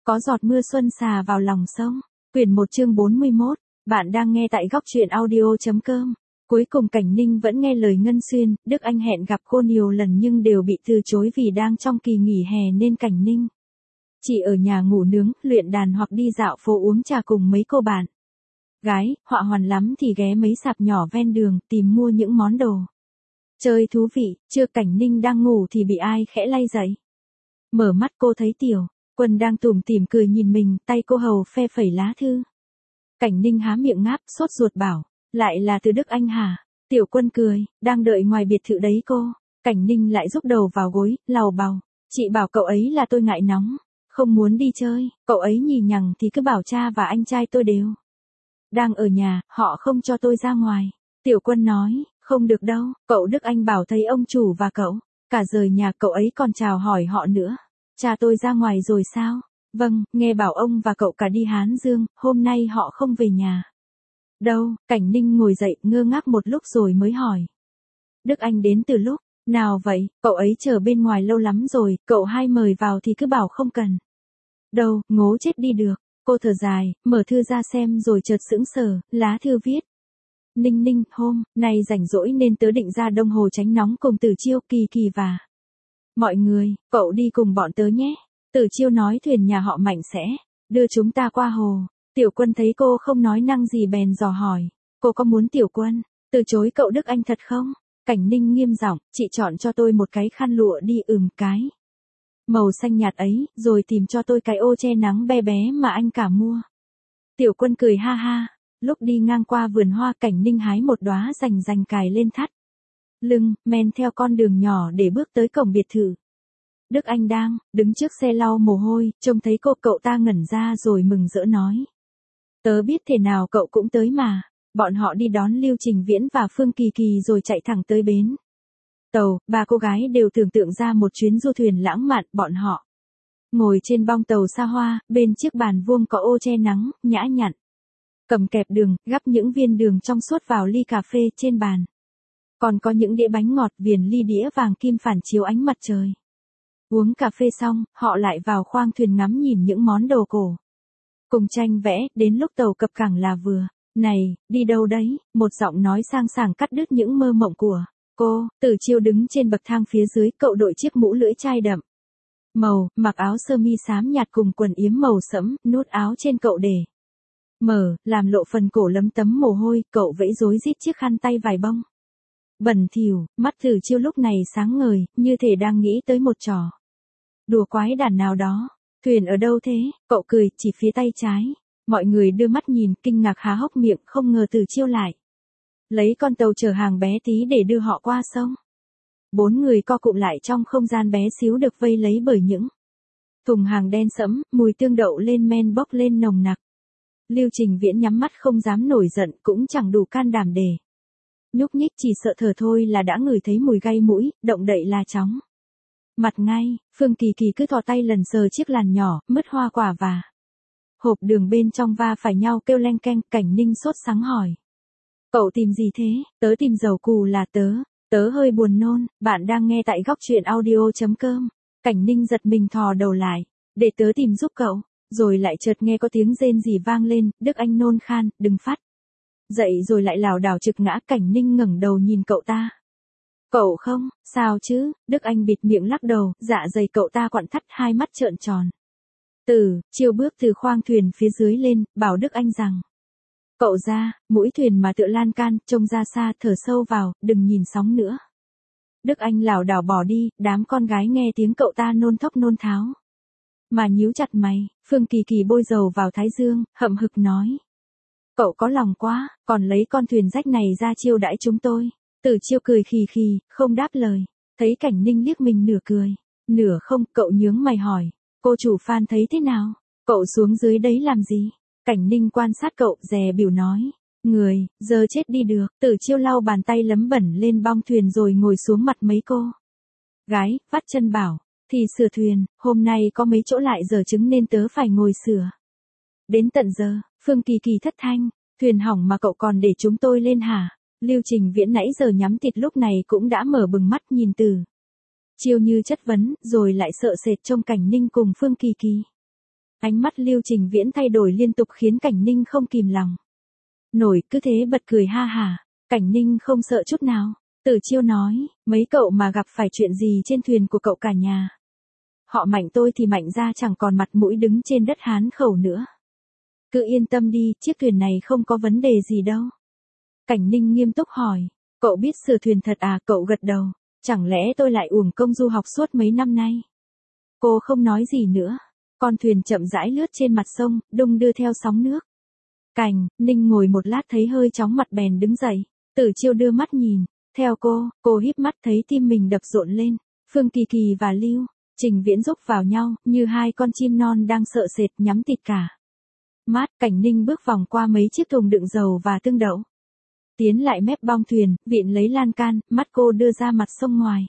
Có giọt mưa xuân xà vào lòng sông. Quyển 1 chương 41. Bạn đang nghe tại góc truyện audio.com. Cuối cùng Cảnh Ninh vẫn nghe lời Ngân Xuyên, Đức Anh hẹn gặp cô nhiều lần nhưng đều bị từ chối vì đang trong kỳ nghỉ hè nên Cảnh Ninh chỉ ở nhà ngủ nướng, luyện đàn hoặc đi dạo phố uống trà cùng mấy cô bạn gái, họa hoàn lắm thì ghé mấy sạp nhỏ ven đường tìm mua những món đồ chơi thú vị. Chưa Cảnh Ninh đang ngủ thì bị ai khẽ lay dậy. Mở mắt cô thấy Tiểu Quân đang tủm tỉm cười nhìn mình, tay cô hầu phe phẩy lá thư. Cảnh Ninh há miệng ngáp, sốt ruột bảo, lại là từ Đức Anh hả? Tiểu Quân cười, đang đợi ngoài biệt thự đấy cô. Cảnh Ninh lại rúc đầu vào gối, lầu bầu. Chị bảo cậu ấy là tôi ngại nóng, không muốn đi chơi. Cậu ấy nhì nhằng thì cứ bảo cha và anh trai tôi đều đang ở nhà, họ không cho tôi ra ngoài. Tiểu Quân nói, không được đâu, cậu Đức Anh bảo thấy ông chủ và cậu cả rời nhà, cậu ấy còn chào hỏi họ nữa. Cha tôi ra ngoài rồi sao? Vâng, nghe bảo ông và cậu cả đi Hán Dương, hôm nay họ không về nhà. Đâu? Cảnh Ninh ngồi dậy ngơ ngác một lúc rồi mới hỏi. Đức Anh đến từ lúc nào vậy? Cậu ấy chờ bên ngoài lâu lắm rồi, cậu hai mời vào thì cứ bảo không cần. Đâu, ngố chết đi được. Cô thở dài, mở thư ra xem rồi chợt sững sờ, lá thư viết. Ninh Ninh, hôm nay rảnh rỗi nên tớ định ra Đông Hồ tránh nóng cùng Tử Chiêu, Kỳ Kỳ và mọi người, cậu đi cùng bọn tớ nhé. Tử Chiêu nói thuyền nhà họ Mạnh sẽ đưa chúng ta qua hồ. Tiểu Quân thấy cô không nói năng gì bèn dò hỏi, cô có muốn Tiểu Quân từ chối cậu Đức Anh thật không? Cảnh Ninh nghiêm giọng, chị chọn cho tôi một cái khăn lụa đi, cái màu xanh nhạt ấy, rồi tìm cho tôi cái ô che nắng bé bé mà anh cả mua. Tiểu Quân cười ha ha. Lúc đi ngang qua vườn hoa, Cảnh Ninh hái một đóa rành rành cài lên thắt lưng, men theo con đường nhỏ để bước tới cổng biệt thự. Đức Anh đang đứng trước xe lau mồ hôi, trông thấy cô, cậu ta ngẩn ra rồi mừng rỡ nói. Tớ biết thế nào cậu cũng tới mà. Bọn họ đi đón Lưu Trình Viễn và Phương Kỳ Kỳ rồi chạy thẳng tới bến tàu. Ba cô gái đều tưởng tượng ra một chuyến du thuyền lãng mạn. Bọn họ ngồi trên bong tàu xa hoa, bên chiếc bàn vuông có ô che nắng, nhã nhặn cầm kẹp đường, gắp những viên đường trong suốt vào ly cà phê trên bàn. Còn có những đĩa bánh ngọt viền ly đĩa vàng kim phản chiếu ánh mặt trời. Uống cà phê xong, họ lại vào khoang thuyền ngắm nhìn những món đồ cổ cùng tranh vẽ. Đến lúc tàu cập cảng là vừa. Này, đi đâu đấy? Một giọng nói sang sảng cắt đứt những mơ mộng của cô. Tử Chiêu đứng trên bậc thang phía dưới, cậu đội chiếc mũ lưỡi chai đậm màu, mặc áo sơ mi xám nhạt cùng quần yếm màu sẫm, nút áo trên cậu để mở, làm lộ phần cổ lấm tấm mồ hôi. Cậu vẫy rối rít chiếc khăn tay vải bông bẩn thỉu. Mắt Tử Chiêu lúc này sáng ngời, như thể đang nghĩ tới một trò đùa quái đản nào đó. Thuyền ở đâu thế? Cậu cười, chỉ phía tay trái. Mọi người đưa mắt nhìn, kinh ngạc há hốc miệng, không ngờ Tử Chiêu lại lấy con tàu chở hàng bé tí để đưa họ qua sông. 4 người co cụm lại trong không gian bé xíu được vây lấy bởi những thùng hàng đen sẫm, mùi tương đậu lên men bốc lên nồng nặc. Lưu Trình Viễn nhắm mắt không dám nổi giận, cũng chẳng đủ can đảm để nhúc nhích, chỉ sợ thở thôi là đã ngửi thấy mùi gây mũi, động đậy là chóng mặt ngay. Phương Kỳ Kỳ cứ thò tay lần sờ chiếc làn nhỏ, mứt hoa quả và hộp đường bên trong va phải nhau kêu leng keng. Cảnh Ninh sốt sắng hỏi, cậu tìm gì thế? Tớ tìm dầu cù là tớ hơi buồn nôn. Bạn đang nghe tại góc truyện audio.com. Cảnh Ninh giật mình thò đầu lại, để tớ tìm giúp cậu. Rồi lại chợt nghe có tiếng rên rỉ vang lên. Đức Anh nôn khan, đừng phát dậy rồi lại lảo đảo trực ngã. Cảnh Ninh ngẩng đầu nhìn cậu ta. Cậu không sao chứ? Đức Anh bịt miệng lắc đầu, dạ dày cậu ta quặn thắt, hai mắt trợn tròn. Tử Chiêu bước từ khoang thuyền phía dưới lên, bảo Đức Anh rằng, cậu ra mũi thuyền mà tựa lan can, trông ra xa, thở sâu vào, đừng nhìn sóng nữa. Đức Anh lảo đảo bỏ đi. Đám con gái nghe tiếng cậu ta nôn thốc nôn tháo mà nhíu chặt mày. Phương Kỳ Kỳ bôi dầu vào thái dương, hậm hực nói, cậu có lòng quá, còn lấy con thuyền rách này ra chiêu đãi chúng tôi. Tử Chiêu cười khì khì, không đáp lời. Thấy Cảnh Ninh liếc mình nửa cười nửa không, cậu nhướng mày hỏi, cô chủ Phan thấy thế nào? Cậu xuống dưới đấy làm gì? Cảnh Ninh quan sát cậu, dè bỉu nói, người giờ chết đi được. Tử Chiêu lau bàn tay lấm bẩn lên bong thuyền rồi ngồi xuống mặt mấy cô gái, vắt chân bảo, thì sửa thuyền, hôm nay có mấy chỗ lại dở trứng nên tớ phải ngồi sửa đến tận giờ. Phương Kỳ Kỳ thất thanh, thuyền hỏng mà cậu còn để chúng tôi lên hả? Lưu Trình Viễn nãy giờ nhắm tịt lúc này cũng đã mở bừng mắt nhìn Tử Chiêu như chất vấn, rồi lại sợ sệt trông Cảnh Ninh cùng Phương Kỳ Kỳ. Ánh mắt Lưu Trình Viễn thay đổi liên tục khiến Cảnh Ninh không kìm lòng nổi, cứ thế bật cười ha hả. Cảnh Ninh không sợ chút nào. Tử Chiêu nói, mấy cậu mà gặp phải chuyện gì trên thuyền của cậu cả nhà. Họ Mạnh tôi thì Mạnh ra chẳng còn mặt mũi đứng trên đất Hán Khẩu nữa. Cứ yên tâm đi, chiếc thuyền này không có vấn đề gì đâu. Cảnh Ninh nghiêm túc hỏi, cậu biết sửa thuyền thật à? Cậu gật đầu, chẳng lẽ tôi lại uổng công du học suốt mấy năm nay? Cô không nói gì nữa. Con thuyền chậm rãi lướt trên mặt sông, đung đưa theo sóng nước. Cảnh Ninh ngồi một lát thấy hơi chóng mặt bèn đứng dậy. Tử Chiêu đưa mắt nhìn, theo cô híp mắt thấy tim mình đập rộn lên. Phương Kỳ Kỳ và Lưu Trình Viễn rúc vào nhau, như hai con chim non đang sợ sệt nhắm tịt cả mắt. Cảnh Ninh bước vòng qua mấy chiếc thùng đựng dầu và tương đậu. Tiến lại mép bong thuyền, vịn lấy lan can, mắt cô đưa ra mặt sông ngoài.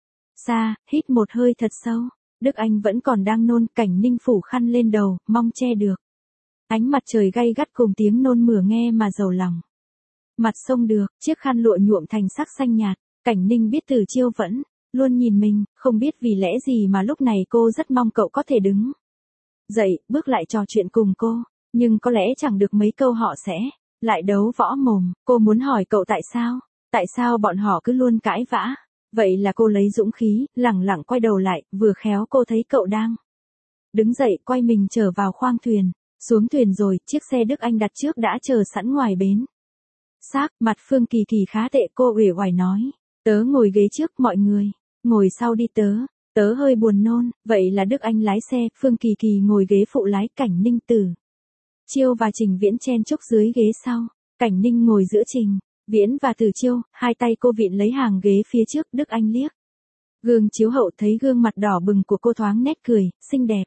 Xa, hít một hơi thật sâu. Đức Anh vẫn còn đang nôn. Cảnh Ninh phủ khăn lên đầu, mong che được ánh mặt trời gay gắt cùng tiếng nôn mửa nghe mà giàu lòng. Mặt sông được, chiếc khăn lụa nhuộm thành sắc xanh nhạt. Cảnh Ninh biết Tử Chiêu vẫn luôn nhìn mình, không biết vì lẽ gì mà lúc này cô rất mong cậu có thể đứng dậy, bước lại trò chuyện cùng cô. Nhưng có lẽ chẳng được mấy câu họ sẽ lại đấu võ mồm. Cô muốn hỏi cậu tại sao bọn họ cứ luôn cãi vã. Vậy là cô lấy dũng khí, lẳng lặng quay đầu lại, vừa khéo cô thấy cậu đang đứng dậy, quay mình trở vào khoang thuyền. Xuống thuyền rồi, chiếc xe Đức Anh đặt trước đã chờ sẵn ngoài bến xác. Mặt Phương Kỳ Kỳ khá tệ, cô uể oải nói, tớ ngồi ghế trước, mọi người ngồi sau đi, tớ hơi buồn nôn. Vậy là Đức Anh lái xe, Phương Kỳ Kỳ ngồi ghế phụ lái. Cảnh Ninh, Tử Chiêu và Trình Viễn chen chúc dưới ghế sau. Cảnh Ninh ngồi giữa Trình Viễn và Tử Chiêu, hai tay cô vịn lấy hàng ghế phía trước. Đức Anh liếc gương chiếu hậu thấy gương mặt đỏ bừng của cô thoáng nét cười xinh đẹp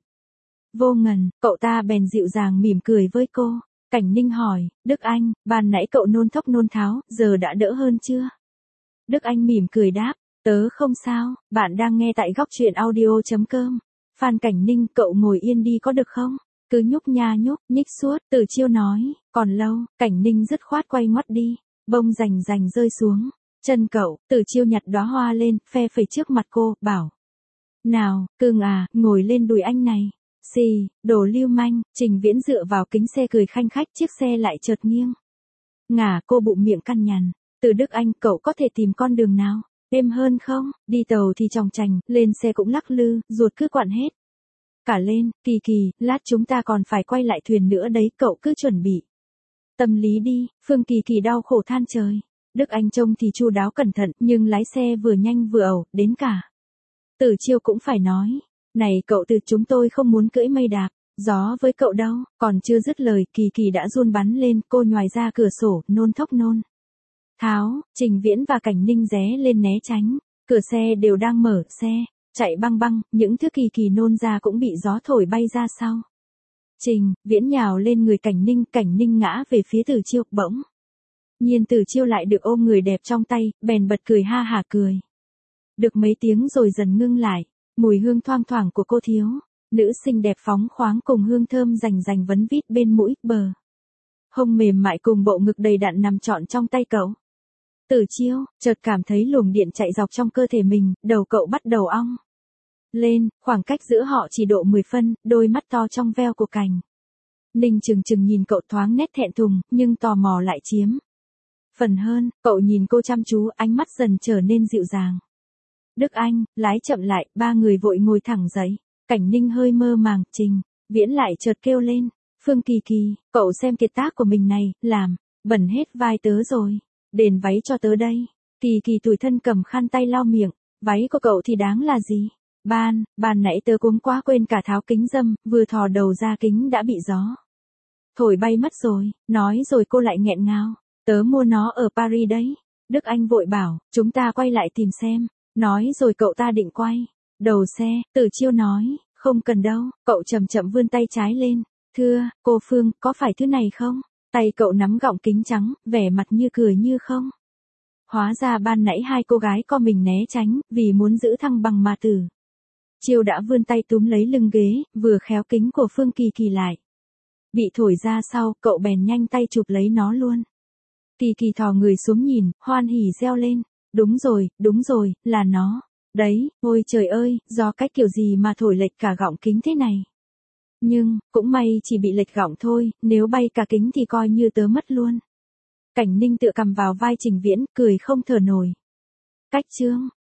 vô ngần, cậu ta bèn dịu dàng mỉm cười với cô. Cảnh Ninh hỏi, Đức Anh, ban nãy cậu nôn thốc nôn tháo, giờ đã đỡ hơn chưa? Đức Anh mỉm cười đáp, tớ không sao. Bạn đang nghe tại góc truyện audio.com. Phan Cảnh Ninh, cậu ngồi yên đi có được không? Cứ nhúc nhích suốt. Tử Chiêu nói, còn lâu. Cảnh Ninh dứt khoát quay ngoắt đi. Bông rành rành rơi xuống chân cậu. Tử Chiêu nhặt đóa hoa lên, phe phẩy trước mặt cô, bảo, nào, cưng à, ngồi lên đùi anh này. Xì, đồ lưu manh. Trình Viễn dựa vào kính xe cười khanh khách, chiếc xe lại chợt nghiêng ngả. Cô bụng miệng căn nhằn. Từ Đức Anh, cậu có thể tìm con đường nào êm hơn không? Đi tàu thì chòng chành, lên xe cũng lắc lư, ruột cứ quặn hết cả lên. Kỳ Kỳ, lát chúng ta còn phải quay lại thuyền nữa đấy, cậu cứ chuẩn bị tâm lý đi. Phương Kỳ Kỳ đau khổ than trời. Đức Anh trông thì chu đáo cẩn thận, nhưng lái xe vừa nhanh vừa ẩu, đến cả Tử Chiêu cũng phải nói, này cậu Từ, chúng tôi không muốn cưỡi mây đạp gió với cậu đâu. Còn chưa dứt lời, Kỳ Kỳ đã run bắn lên, cô nhoài ra cửa sổ, nôn thốc nôn tháo. Trình Viễn và Cảnh Ninh ré lên né tránh. Cửa xe đều đang mở, xe chạy băng băng, những thứ Kỳ Kỳ nôn ra cũng bị gió thổi bay ra sau. Trình Viễn nhào lên người Cảnh Ninh ngã về phía Tử Chiêu. Bỗng nhiên Tử Chiêu lại được ôm người đẹp trong tay, bèn bật cười ha hả cười. Được mấy tiếng rồi dần ngưng lại. Mùi hương thoang thoảng của cô thiếu nữ xinh đẹp phóng khoáng cùng hương thơm rành rành vấn vít bên mũi, bờ hông mềm mại cùng bộ ngực đầy đặn nằm trọn trong tay cậu. Tử Chiêu chợt cảm thấy luồng điện chạy dọc trong cơ thể mình, đầu cậu bắt đầu ong lên. Khoảng cách giữa họ chỉ độ 10 phân. Đôi mắt to trong veo của Cảnh Ninh chừng nhìn cậu, thoáng nét thẹn thùng, nhưng tò mò lại chiếm phần hơn. Cậu nhìn cô chăm chú, ánh mắt dần trở nên dịu dàng. Đức Anh lái chậm lại, ba người vội ngồi thẳng dậy. Cảnh Ninh hơi mơ màng. Trình Viễn lại chợt kêu lên, Phương Kỳ Kỳ, cậu xem kiệt tác của mình này, làm bẩn hết vai tớ rồi, đền váy cho tớ đây. Kỳ Kỳ tủi thân cầm khăn tay lau miệng, váy của cậu thì đáng là gì? Ban nãy tớ cuống quá quên cả tháo kính râm, vừa thò đầu ra kính đã bị gió thổi bay mất rồi. Nói rồi cô lại nghẹn ngào, tớ mua nó ở Paris đấy. Đức Anh vội bảo, chúng ta quay lại tìm xem. Nói rồi cậu ta định quay đầu xe. Tử Chiêu nói, không cần đâu. Cậu chậm chậm vươn tay trái lên. Thưa, cô Phương, có phải thứ này không? Tay cậu nắm gọng kính trắng, vẻ mặt như cười như không. Hóa ra ban nãy hai cô gái co mình né tránh, vì muốn giữ thăng bằng mà Tử Chiêu đã vươn tay túm lấy lưng ghế, vừa khéo kính của Phương Kỳ Kỳ lại bị thổi ra sau, cậu bèn nhanh tay chụp lấy nó luôn. Kỳ Kỳ thò người xuống nhìn, hoan hỉ reo lên. Đúng rồi, là nó đấy. Ôi trời ơi, gió cách kiểu gì mà thổi lệch cả gọng kính thế này. Nhưng, cũng may chỉ bị lệch gọng thôi, nếu bay cả kính thì coi như tớ mất luôn. Cảnh Ninh tựa cầm vào vai Trình Viễn, cười không thở nổi. Cách chương.